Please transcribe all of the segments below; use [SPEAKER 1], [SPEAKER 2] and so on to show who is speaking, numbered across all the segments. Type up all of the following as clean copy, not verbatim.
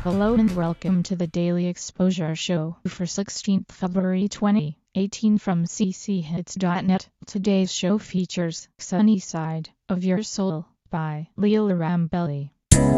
[SPEAKER 1] Hello and welcome to the Daily Exposure Show for 16th February 2018 from cchits.net. Today's show features Sunny Side of Your Soul by Leela Rambelli.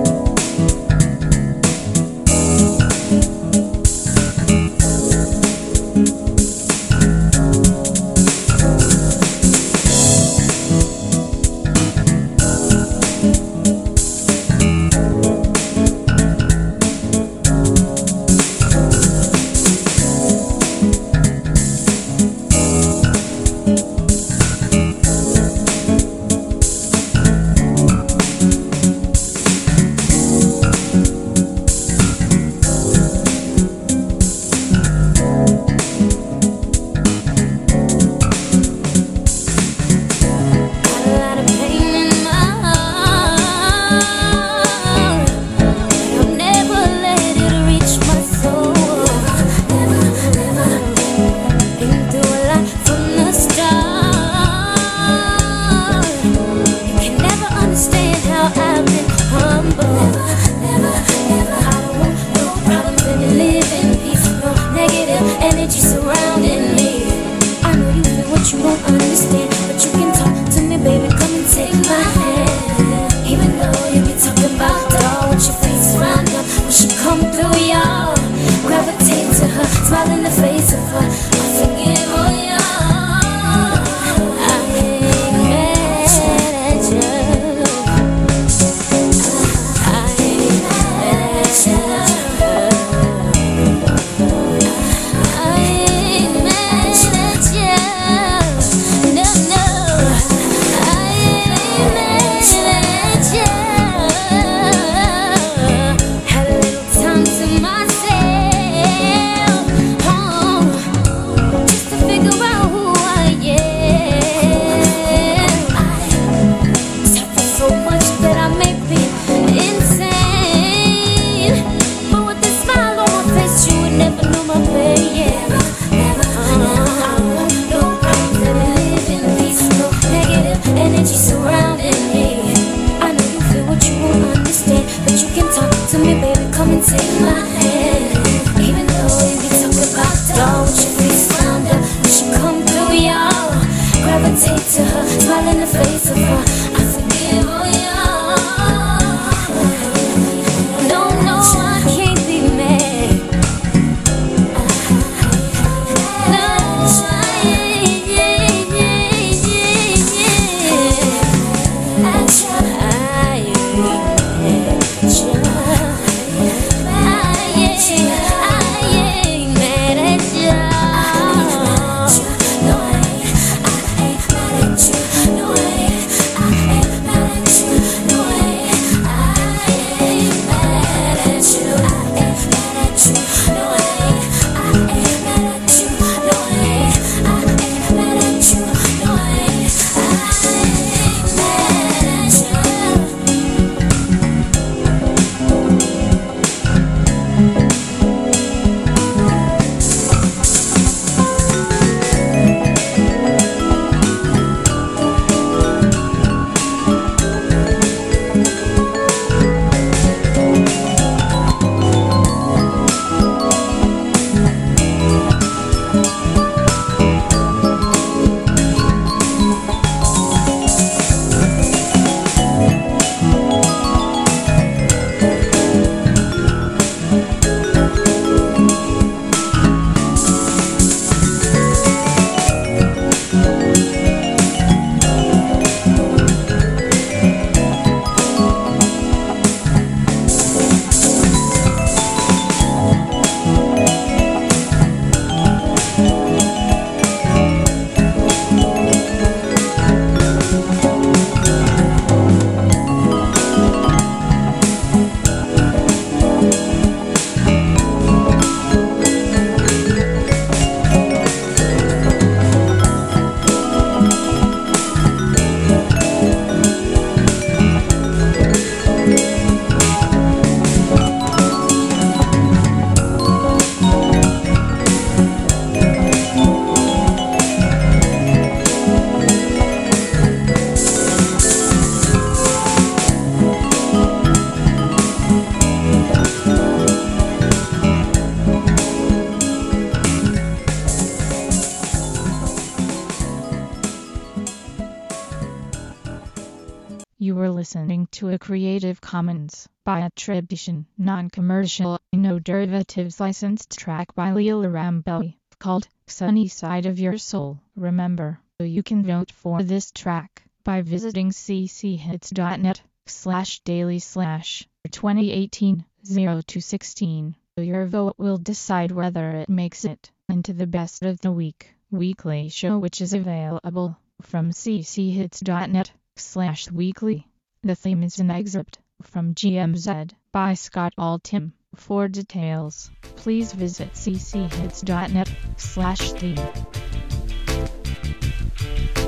[SPEAKER 2] Smile in the face of her, I forgive all you. I ain't mad at you. I ain't mad at you. I ain't mad at you. No, no, I ain't mad at you. Had a little time to myself. Take my hand, even though you be talking about doll with your face round up. When she come through, y'all gravitate to her, smile in the face of her. I forgive all y'all. No, no, I can't be mad. No, I ain't at you. I ain't at you. No, I ain't mad at you.
[SPEAKER 1] You were listening to a Creative Commons by attribution, non-commercial, no derivatives licensed track by Lil Rambelli called Sunny Side of Your Soul. Remember, you can vote for this track by visiting cchits.net/daily/2018-02-16. Your vote will decide whether it makes it into the Best of the Week weekly show, which is available from cchits.net/weekly. The theme is an excerpt from GMZ by Scott Altham. For details, please visit cchits.net/theme.